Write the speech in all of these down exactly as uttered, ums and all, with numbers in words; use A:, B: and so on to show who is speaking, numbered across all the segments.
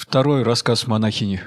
A: Второй рассказ монахини.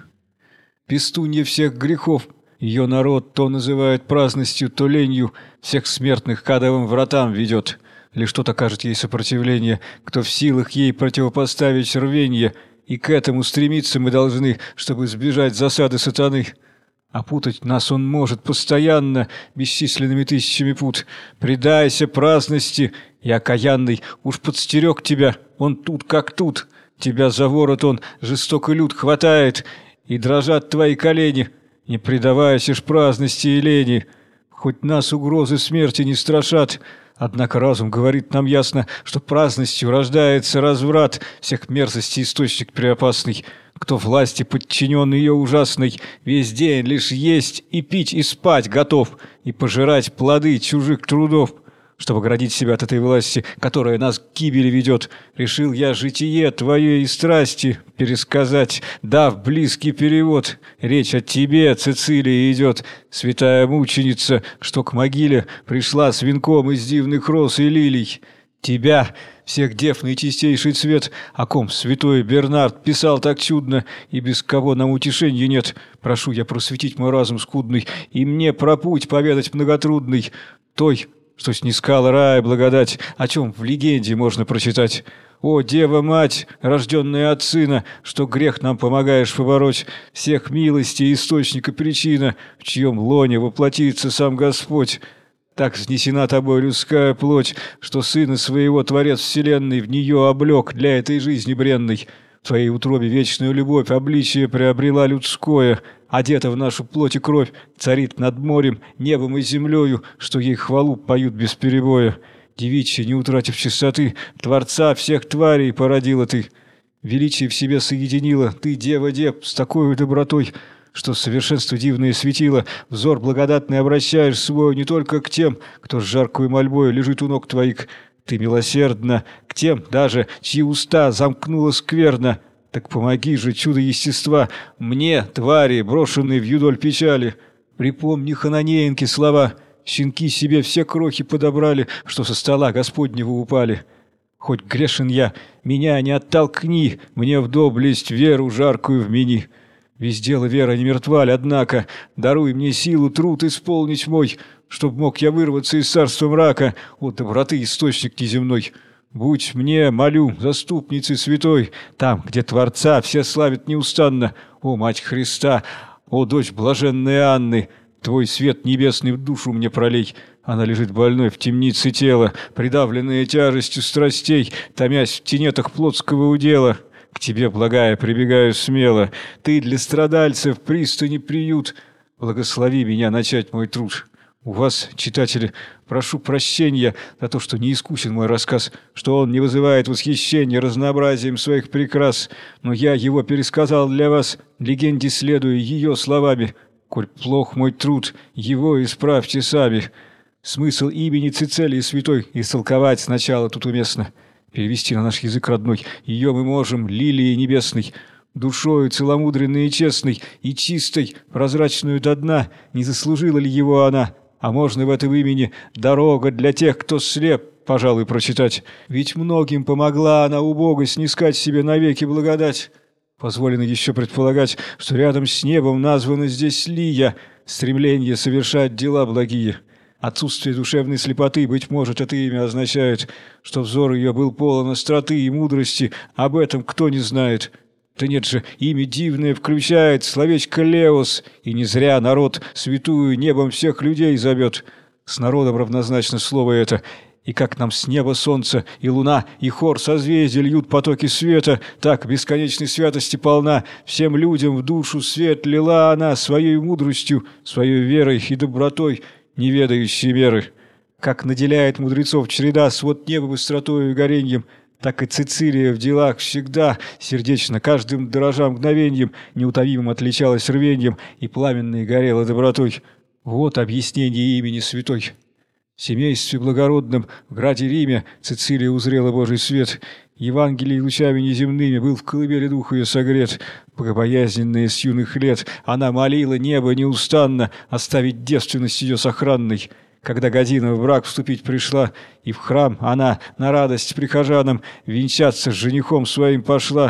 A: Пестунья всех грехов, ее народ то называет праздностью, то ленью, всех смертных к адовым вратам ведет. Лишь что-то окажет ей сопротивление, кто в силах ей противопоставить рвенье, и к этому стремиться мы должны, чтобы сбежать засады сатаны. Опутать нас он может постоянно, бесчисленными тысячами пут. Предайся праздности, и окаянный уж подстерег тебя, он тут как тут. Тебя за ворот он жестоко лют хватает, и дрожат твои колени, не предавайся ж праздности и лени. Хоть нас угрозы смерти не страшат, однако разум говорит нам ясно, что праздностью рождается разврат, всех мерзостей источник преопасный. Кто власти подчинен ее ужасной, весь день лишь есть и пить и спать готов, и пожирать плоды чужих трудов. Чтобы оградить себя от этой власти, которая нас к гибели ведет, решил я житие твое и страсти пересказать, дав близкий перевод. Речь о тебе, Цицилия, идет, святая мученица, что к могиле пришла с венком из дивных роз и лилий. Тебя, всех дев наичистейший цвет, о ком святой Бернард писал так чудно, и без кого нам утешенья нет. Прошу я просветить мой разум скудный, и мне про путь поведать многотрудный, той, что снискала рай благодать, о чем в легенде можно прочитать. О, Дева-Мать, рожденная от Сына, что грех нам помогаешь побороть, всех милостей источника причина, в чьем лоне воплотится сам Господь. Так снесена тобой людская плоть, что Сына своего Творец вселенной в нее облек для этой жизни бренной. В твоей утробе вечную любовь обличие приобрела людское, одета в нашу плоть и кровь, царит над морем, небом и землею, что ей хвалу поют без перебоя. Девичья, не утратив чистоты, Творца всех тварей породила ты. Величие в себе соединила ты, Дева-Дев, с такой добротой, что совершенство дивное светило, взор благодатный обращаешь свой не только к тем, кто с жаркой мольбой лежит у ног твоих. Ты милосердна к тем даже, чьи уста замкнула скверно. Так помоги же, чудо естества, мне, твари, брошенные в юдоль печали. Припомни хананеенки слова, щенки себе все крохи подобрали, что со стола Господнего упали. Хоть грешен я, меня не оттолкни, мне в доблесть веру жаркую вмени. Весь дело вера не мертва ли, однако, даруй мне силу труд исполнить мой, чтоб мог я вырваться из царства мрака, от доброты источник неземной. Будь мне, молю, заступницей святой, там, где Творца все славят неустанно. О, Мать Христа, о, дочь блаженной Анны, твой свет небесный в душу мне пролей. Она лежит больной в темнице тела, придавленная тяжестью страстей, томясь в тенетах плотского удела. К тебе, благая, прибегаю смело, ты для страдальцев пристани приют. Благослови меня начать мой труд. У вас, читатели, прошу прощения за то, что не искусен мой рассказ, что он не вызывает восхищения разнообразием своих прикрас, но я его пересказал для вас, легенде следуя ее словами. Коль плох мой труд, его исправьте сами. Смысл имени Цицилии святой истолковать сначала тут уместно. Перевести на наш язык родной ее мы можем, лилии небесной, душою целомудренной и честной, и чистой, прозрачную до дна, не заслужила ли его она? А можно в этом имени «Дорога для тех, кто слеп», пожалуй, прочитать. Ведь многим помогла она у Бога снискать себе навеки благодать. Позволено еще предполагать, что рядом с небом названа здесь Лия, стремление совершать дела благие. Отсутствие душевной слепоты, быть может, это имя означает, что взор ее был полон остроты и мудрости, об этом кто не знает. Да нет же, имя дивное включает словечко «Леос», и не зря народ святую небом всех людей зовет. С народом равнозначно слово это, и как нам с неба солнце и луна и хор созвездий льют потоки света, так бесконечной святости полна, всем людям в душу свет лила она своей мудростью, своей верой и добротой, не ведающей меры. Как наделяет мудрецов череда свод неба быстротою и гореньем, так и Цицилия в делах всегда сердечно, каждым дорожа мгновеньем, неутомимым отличалась рвеньем и пламенной горела добротой. Вот объяснение имени святой. В семействе благородном в граде Риме Цицилия узрела Божий свет. Евангелий лучами неземными был в колыбели духа ее согрет. Богобоязненная с юных лет, она молила небо неустанно оставить девственность ее сохранной. Когда година в брак вступить пришла, и в храм она на радость прихожанам венчаться с женихом своим пошла,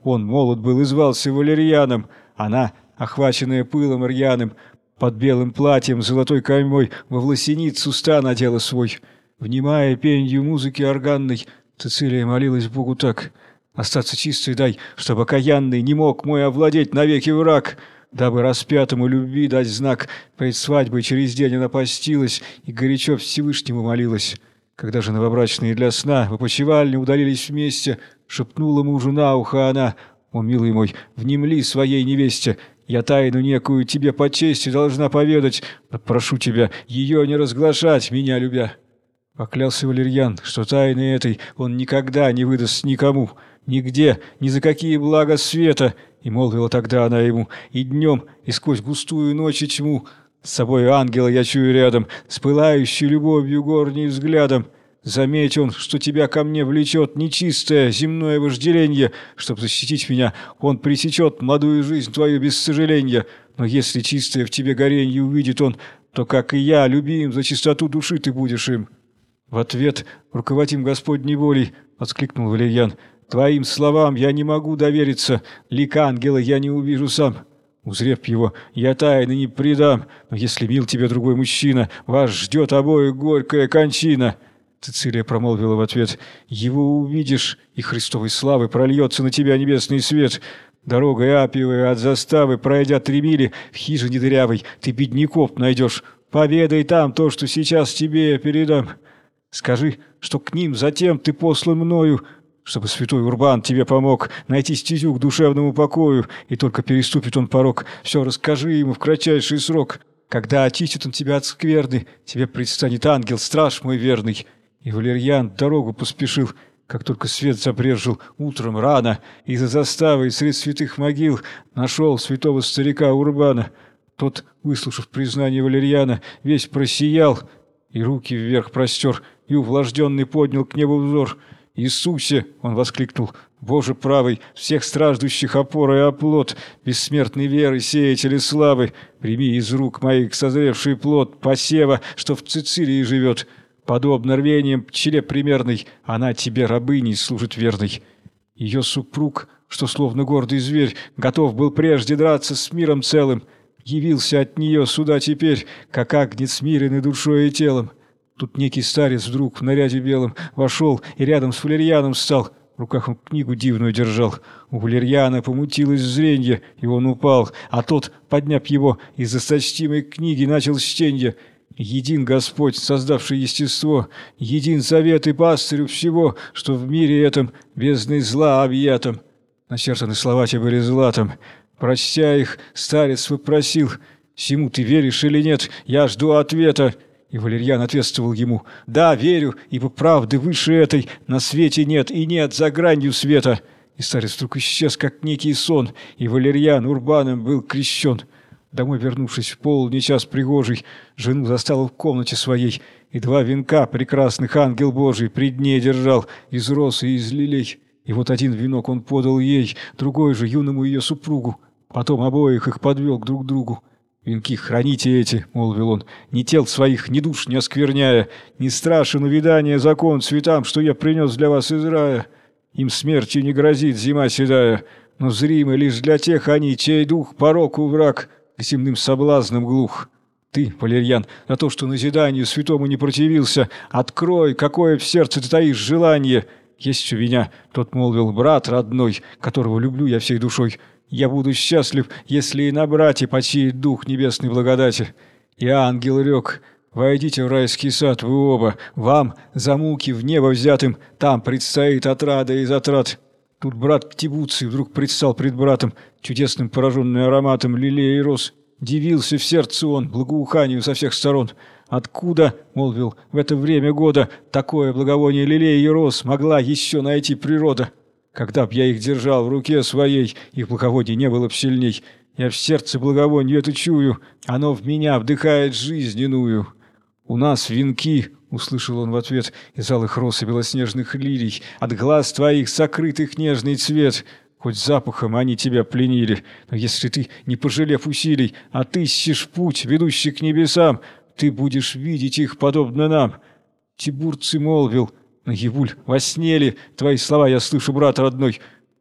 A: Он молод был и звался Валерьяном. Она, охваченная пылом рьяным, под белым платьем с золотой каймой во власеницу ста надела свой. Внимая пенью музыки органной, Цицилия молилась Богу так: «Остаться чистой дай, чтоб окаянный не мог мой овладеть навеки враг». Дабы распятому любви дать знак, пред свадьбой через день она постилась и горячо Всевышнему молилась. Когда же новобрачные для сна в опочивальне удалились вместе, шепнула мужу на ухо она: «О, милый мой, внемли своей невесте, я тайну некую тебе по чести должна поведать, но прошу тебя ее не разглашать, меня любя». Поклялся Валерьян, что тайны этой он никогда не выдаст никому, нигде, ни за какие блага света. И молвила тогда она ему: «И днем, и сквозь густую ночь и тьму с собой ангела я чую рядом, с пылающей любовью горней взглядом. Заметь он, что тебя ко мне влечет нечистое земное вожделенье. Чтоб защитить меня, он пресечет молодую жизнь твою без сожаления. Но если чистое в тебе горенье увидит он, то, как и я, любим, за чистоту души ты будешь им». В ответ: «Руководим Господней волей», — воскликнул Валерьян. «Твоим словам я не могу довериться, лик ангела я не увижу сам. Узрев его, я тайны не предам, но если мил тебе другой мужчина, вас ждет обоих горькая кончина». Цицилия промолвила в ответ: «Его увидишь, и Христовой славы прольется на тебя небесный свет. Дорогой Апиевой от заставы, пройдя три мили, в хижине дырявой ты бедняков найдешь. Поведай там то, что сейчас тебе я передам. Скажи, что к ним затем ты послан мною, чтобы святой Урбан тебе помог найти стезю к душевному покою, и только переступит он порог, все расскажи ему в кратчайший срок. Когда очистит он тебя от скверны, тебе предстанет ангел, страж мой верный». И Валерьян дорогу поспешил, как только свет забрезжил утром рано, и за заставой средь святых могил нашел святого старика Урбана. Тот, выслушав признание Валерьяна, весь просиял и руки вверх простер, и увлажденный поднял к небу взор. «Иисусе!» — он воскликнул. «Боже правый, всех страждущих опора и оплот, бессмертной веры, сеятели славы, прими из рук моих созревший плод посева, что в Цицилии живет. Подобно рвением пчеле примерной, она тебе рабыней служит верной». Ее супруг, что словно гордый зверь, готов был прежде драться с миром целым, явился от нее сюда теперь, как агнец смиренный душой и телом. Тут некий старец вдруг в наряде белом вошел и рядом с Валерьяном стал. В руках он книгу дивную держал. У Валерьяна помутилось зренье, и он упал, а тот, подняв его, из досточтимой книги начал чтенье. «Един Господь, создавший естество, един совет и пастырю всего, что в мире этом бездной зла объятом». Начертаны слова те были златом. Прочтя их, старец вопросил: «Сему ты веришь или нет? Я жду ответа». И Валерьян ответствовал ему: «Да, верю, ибо правды выше этой на свете нет и нет за гранью света». И старец вдруг исчез, как некий сон, и Валерьян Урбаном был крещен. Домой вернувшись в полдень час пригожий, жену застал в комнате своей, и два венка прекрасных ангел Божий пред ней держал из роз и из лилей. И вот один венок он подал ей, другой же юному ее супругу. Потом обоих их подвел к друг другу. «Венки храните эти», — молвил он, — «ни тел своих, ни душ не оскверняя, не страшен увядания закон цветам, что я принес для вас из рая. Им смертью не грозит зима седая, но зримы лишь для тех они, чей дух пороку враг, к земным соблазнам глух. Ты, Валерьян, за то, что назиданию святому не противился, открой, какое в сердце ты таишь желание. Есть у меня, — тот молвил, — брат родной, которого люблю я всей душой. Я буду счастлив, если и на брате почиет дух небесной благодати». И ангел рёк: «Войдите в райский сад вы оба, вам, за муки в небо взятым, там предстоит отрада из отрад». Тут брат Птибуций вдруг предстал пред братом, чудесным пораженный ароматом лилей и роз. Дивился в сердце он благоуханию со всех сторон. «Откуда, — молвил, — в это время года такое благовоние лилей и роз могла еще найти природа? Когда б я их держал в руке своей, их благовоние не было б сильней. Я в сердце благовоние это чую, оно в меня вдыхает жизнь иную. У нас венки, — услышал он в ответ, — из алых роз и белоснежных лилий, от глаз твоих сокрытых нежный цвет. Хоть запахом они тебя пленили, но если ты, не пожалев усилий, отыщешь путь, ведущий к небесам, ты будешь видеть их подобно нам». Тибурций молвил: «Наявуль, во сне ли? Твои слова я слышу, брат родной.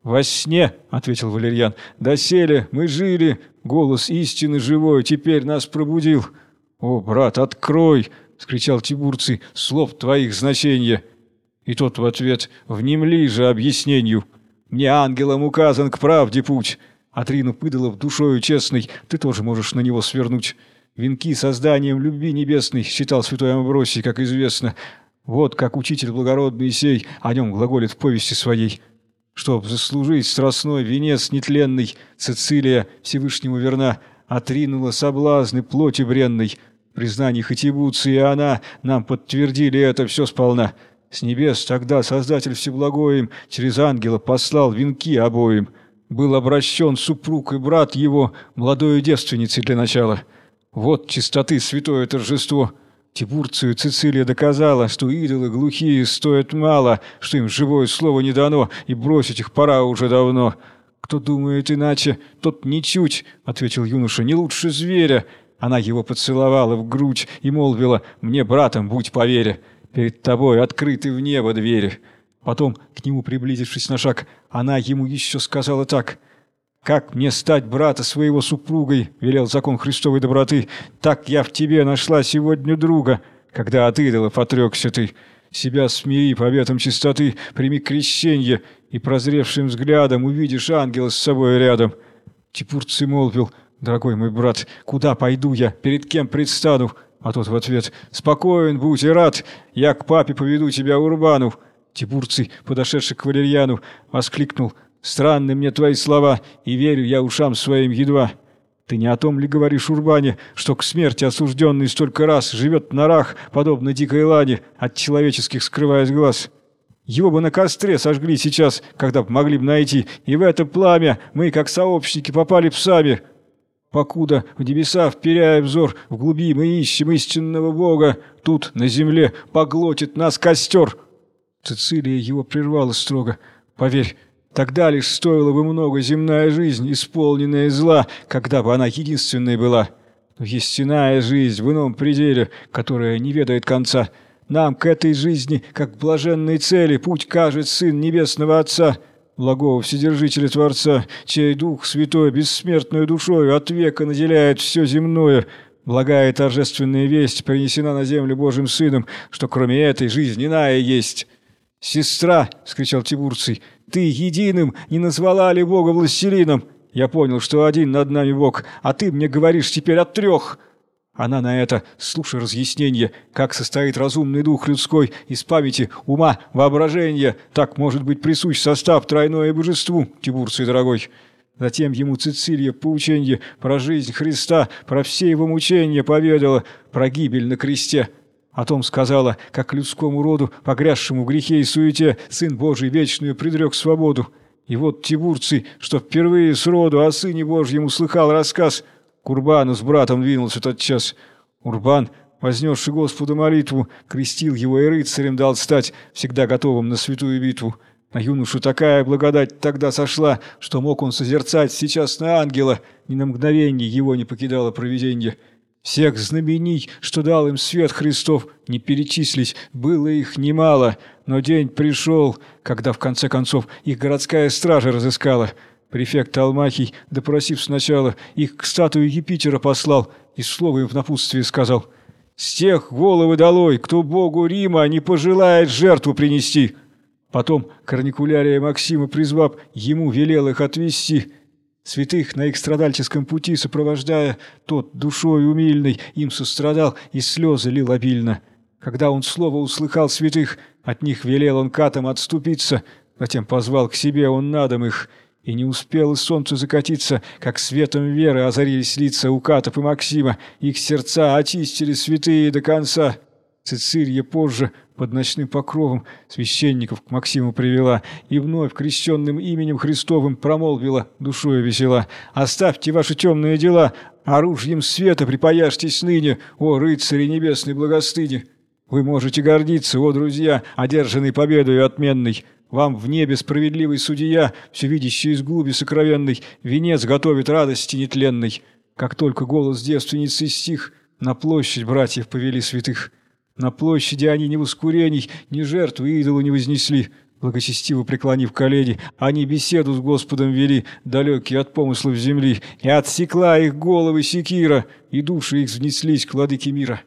A: «Во сне», — ответил Валерьян, — «доселе мы жили, голос истины живой теперь нас пробудил». «О, брат, открой!» — вскричал Тибурций, — «слов твоих значения». И тот в ответ: «Внемли же объяснению. Мне ангелом указан к правде путь. Отринув идолов душою честной, ты тоже можешь на него свернуть. Венки созданием любви небесной считал святой Амвросий, как известно. Вот как учитель благородный сей о нем глаголит в повести своей. Чтоб заслужить страстной венец нетленный, Цицилия Всевышнему верна, отринула соблазны плоти бренной. Признаний Хатибуции и она нам подтвердили это все сполна. С небес тогда Создатель Всеблагой через ангела послал венки обоим. Был обращен супруг и брат его молодою девственницей для начала. Вот чистоты святое торжество. Тибурцию Цицилия доказала, что идолы глухие стоят мало, что им живое слово не дано, и бросить их пора уже давно. «Кто думает иначе, тот ничуть», — ответил юноша, — «не лучше зверя». Она его поцеловала в грудь и молвила: «Мне братом будь по вере. Перед тобой открыты в небо двери». Потом, к нему приблизившись на шаг, она ему еще сказала так: «Как мне стать брата своего супругой, велел закон Христовой доброты, так я в тебе нашла сегодня друга, когда от идолов отрекся ты. Себя смири по обетам чистоты, прими крещенье, и прозревшим взглядом увидишь ангела с собой рядом». Тибурций молвил: «Дорогой мой брат, куда пойду я, перед кем предстану?» А тот в ответ: «Спокоен будь и рад, я к папе поведу тебя Урбану». Тибурций, подошедший к Валерьяну, воскликнул: «Странны мне твои слова, и верю я ушам своим едва. Ты не о том ли говоришь, Урбане, что к смерти осужденный столько раз живет в норах, подобно дикой лане, от человеческих скрываясь глаз? Его бы на костре сожгли сейчас, когда б могли бы найти, и в это пламя мы, как сообщники, попали б сами. Покуда в небеса, вперяя взор, в глуби мы ищем истинного Бога, тут, на земле, поглотит нас костер». Цицилия его прервала строго: «Поверь, тогда лишь стоила бы много земная жизнь, исполненная зла, когда бы она единственной была. Но есть иная жизнь в ином пределе, которая не ведает конца. Нам к этой жизни, как к блаженной цели, путь кажет Сын Небесного Отца, благого Вседержителя Творца, чей Дух Святой бессмертную душою от века наделяет все земное. Благая торжественная весть принесена на землю Божьим Сыном, что кроме этой жизнь иная есть». «Сестра!» — вскричал Тибурций. «Ты единым не назвала ли Бога властелином? Я понял, что один над нами Бог, а ты мне говоришь теперь о трех». Она на это: «Слушай разъяснение, как состоит разумный дух людской из памяти, ума, воображения, так может быть присущ состав тройное божеству, Тибурций дорогой». Затем ему Цицилия поученье про жизнь Христа, про все его мучения поведала, про гибель на кресте. О том сказала, как людскому роду, погрязшему в грехе и суете, Сын Божий вечную предрек свободу. И вот Тибурций, что впервые сроду о Сыне Божьем услыхал рассказ, к Урбану с братом двинулся тот час. Урбан, вознесший Господу молитву, крестил его и рыцарем дал стать, всегда готовым на святую битву. На юношу такая благодать тогда сошла, что мог он созерцать сейчас на ангела, ни на мгновение его не покидало провиденье. Всех знамений, что дал им свет Христов, не перечислить, было их немало, но день пришел, когда в конце концов их городская стража разыскала. Префект Алмахий, допросив сначала, их к статуе Юпитера послал и слово им в напутствие сказал: «С тех головы долой, кто богу Рима не пожелает жертву принести». Потом корникулярия Максима призвав, ему велел их отвести. Святых на их страдальческом пути сопровождая, тот душой умильной им сострадал и слезы лил обильно. Когда он слово услыхал святых, от них велел он катам отступиться, затем позвал к себе он на дом их. И не успело солнце закатиться, как светом веры озарились лица у катов и Максима, их сердца очистили святые до конца. Цицилия позже под ночным покровом священников к Максиму привела и вновь крещенным именем Христовым промолвила, душою весела: «Оставьте ваши темные дела, оружием света припаяшьтесь ныне, о рыцари небесной благостыни! Вы можете гордиться, о друзья, одержанной победою отменной! Вам в небе справедливый судья, всевидящий из глуби сокровенной, венец готовит радости нетленной». Как только голос девственницы стих, на площадь братьев повели святых. На площади они ни воскурений, ни жертвы идолу не вознесли. Благочестиво преклонив колени, они беседу с Господом вели, далекие от помыслов земли, и отсекла их головы секира, и души их взнеслись к владыке мира.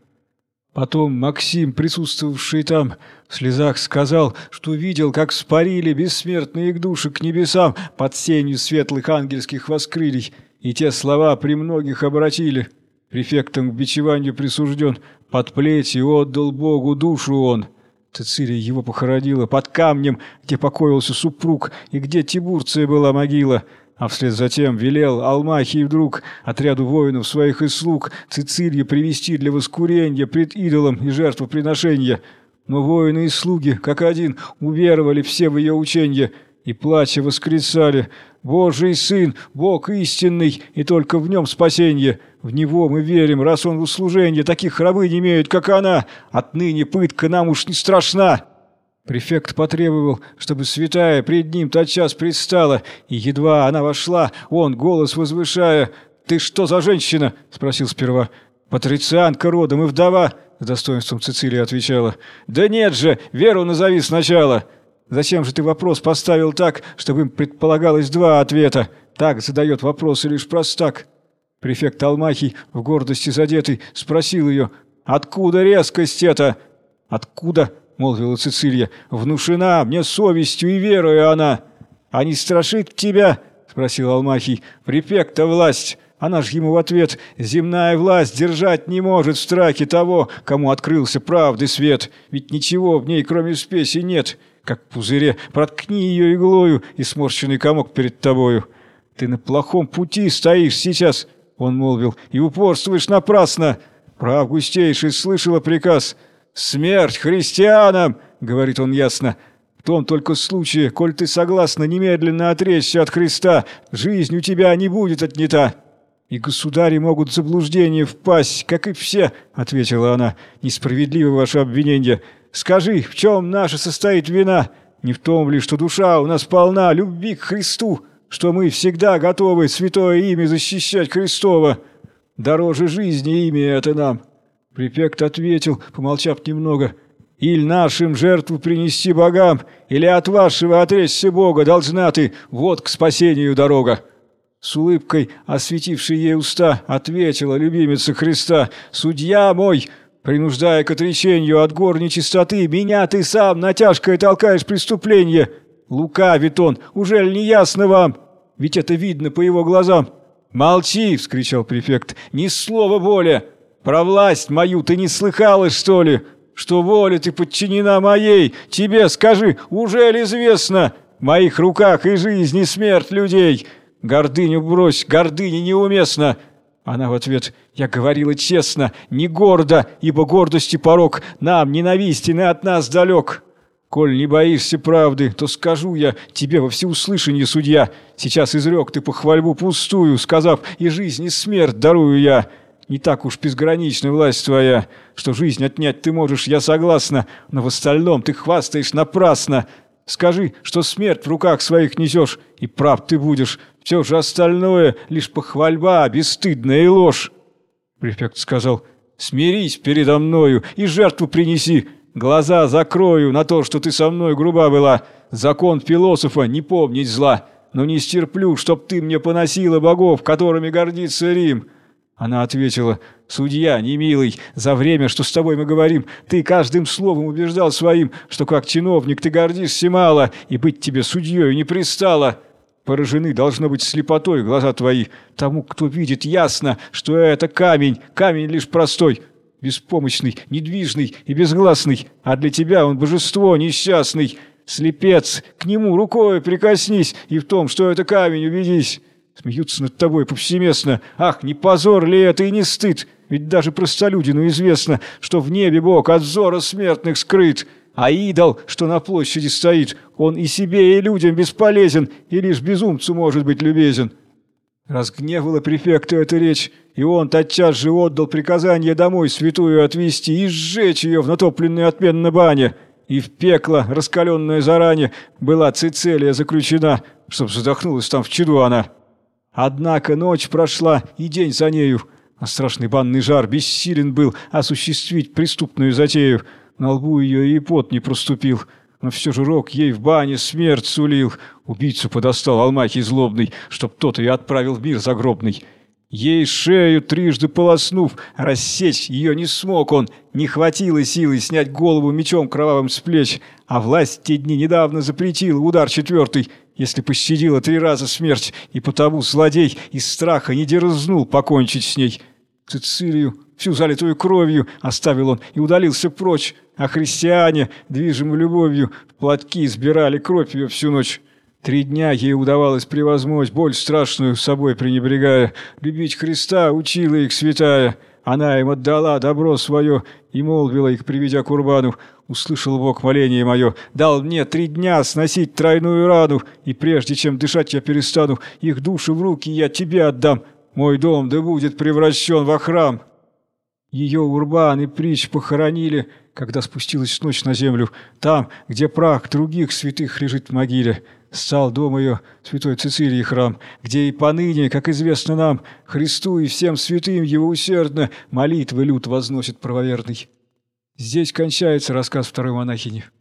A: Потом Максим, присутствовавший там, в слезах сказал, что видел, как спарили бессмертные их души к небесам под сенью светлых ангельских воскрылий, и те слова при многих обратили. Префектом к бичеванию присужден, под плетью отдал Богу душу он. Цицилия его похоронила под камнем, где покоился супруг, и где Тибурция была могила. А вслед за тем велел Алмахий вдруг отряду воинов своих и слуг Цицилию привести для воскурения пред идолом и жертвоприношения. Но воины и слуги, как один, уверовали все в ее ученье, и, плача, восклицали: «Божий Сын, Бог истинный, и только в нем спасенье! В Него мы верим, раз Он в услуженье таких рабынь имеет, как она! Отныне пытка нам уж не страшна!» Префект потребовал, чтобы святая пред ним тотчас предстала, и едва она вошла, он, голос возвышая: «Ты что за женщина?» — спросил сперва. «Патрицианка родом и вдова», — с достоинством Цицилия отвечала. «Да нет же, веру назови сначала!» «Зачем же ты вопрос поставил так, чтобы им предполагалось два ответа? Так задает вопросы лишь простак». Префект Алмахий, в гордости задетый, спросил ее: «Откуда резкость эта?» «Откуда?» — молвила Цицилия. «Внушена мне совестью и верою она». «А не страшит тебя?» — спросил Алмахий. «Префекта власть». Она ж ему в ответ: «Земная власть держать не может в страхе того, кому открылся правды свет. Ведь ничего в ней, кроме спеси, нет. Как в пузыре, проткни ее иглою, и сморщенный комок перед тобою. Ты на плохом пути стоишь сейчас», — он молвил, — «и упорствуешь напрасно. Про августейший слышала приказ. «Смерть христианам!» — говорит он ясно. «В том только случае, коль ты согласна немедленно отречься от Христа, жизнь у тебя не будет отнята». «И государи могут в заблуждение впасть, как и все», — ответила она. «Несправедливо ваше обвинение. Скажи, в чем наша состоит вина? Не в том ли, что душа у нас полна любви к Христу, что мы всегда готовы святое имя защищать Христово? Дороже жизни имя это нам». Префект ответил, помолчав немного: «Иль нашим жертву принести богам, или от вашего отречься Бога должна ты, вот к спасению дорога». С улыбкой, осветившей ей уста, ответила любимица Христа: «Судья мой, принуждая к отречению от гор нечистоты, меня ты сам на тяжкое толкаешь преступление. Лукавит он, ужель не ясно вам? Ведь это видно по его глазам». «Молчи!» — вскричал префект. «Ни слова более! Про власть мою ты не слыхала, что ли? Что воля ты подчинена моей? Тебе скажи, ужель известно? В моих руках и жизнь, и смерть людей. Гордыню брось, гордыня неуместна». Она в ответ: «Я говорила честно, не гордо, ибо гордости порок нам ненавистен и от нас далек. Коль не боишься правды, то скажу я тебе во всеуслышание, судья. Сейчас изрек ты похвальбу пустую, сказав: и жизнь, и смерть дарую я. Не так уж безгранична власть твоя, что жизнь отнять ты можешь, я согласна, но в остальном ты хвастаешь напрасно. Скажи, что смерть в руках своих несешь, и прав ты будешь. Все же остальное — лишь похвальба, бесстыдная и ложь». Префект сказал: «Смирись передо мною и жертву принеси. Глаза закрою на то, что ты со мной груба была. Закон философа — не помнить зла. Но не стерплю, чтоб ты мне поносила богов, которыми гордится Рим». Она ответила: «Судья, немилый, за время, что с тобой мы говорим, ты каждым словом убеждал своим, что как чиновник ты гордишься мало, и быть тебе судьей не пристало. Поражены, должно быть, слепотой глаза твои. Тому, кто видит ясно, что это камень, камень лишь простой, беспомощный, недвижный и безгласный, а для тебя он божество несчастный. Слепец, к нему рукой прикоснись, и в том, что это камень, убедись. Смеются над тобой повсеместно. Ах, не позор ли это и не стыд? Ведь даже простолюдину известно, что в небе Бог от взора смертных скрыт. А идол, что на площади стоит, он и себе, и людям бесполезен, и лишь безумцу может быть любезен». Разгневала префекта эта речь, и он тотчас же отдал приказание домой святую отвести и сжечь ее в натопленной отменно бане. И в пекло, раскаленное заранее, была Цицилия заключена, чтоб задохнулась там в чаду она. Однако ночь прошла, и день за нею, а страшный банный жар бессилен был осуществить преступную затею. На лбу ее и пот не проступил. но все же рок ей в бане смерть сулил. Убийцу подостал Алмахий злобный, чтоб тот ее отправил в мир загробный. Ей шею трижды полоснув, рассечь ее не смог он, не хватило силы снять голову мечом кровавым с плеч, а власть те дни недавно запретила удар четвертый, если пощадила три раза смерть, и потому злодей из страха не дерзнул покончить с ней. Цицилию, всю залитую кровью, оставил он и удалился прочь, а христиане, движимы любовью, в платки сбирали кровь ее всю ночь. Три дня ей удавалось превозмочь боль страшную, собой пренебрегая. Любить Христа учила их святая. Она им отдала добро свое и молвила их, приведя к Курбану: «Услышал Бог моление мое, дал мне три дня сносить тройную рану, и прежде чем дышать я перестану, их души в руки я тебе отдам. Мой дом да будет превращен во храм». Ее Урбан и Притч похоронили, когда спустилась ночь на землю, там, где прах других святых лежит в могиле. Стал дом ее, святой Цицилии храм, где и поныне, как известно нам, Христу и всем святым его усердно молитвы люд возносит правоверный. Здесь кончается рассказ второй монахини.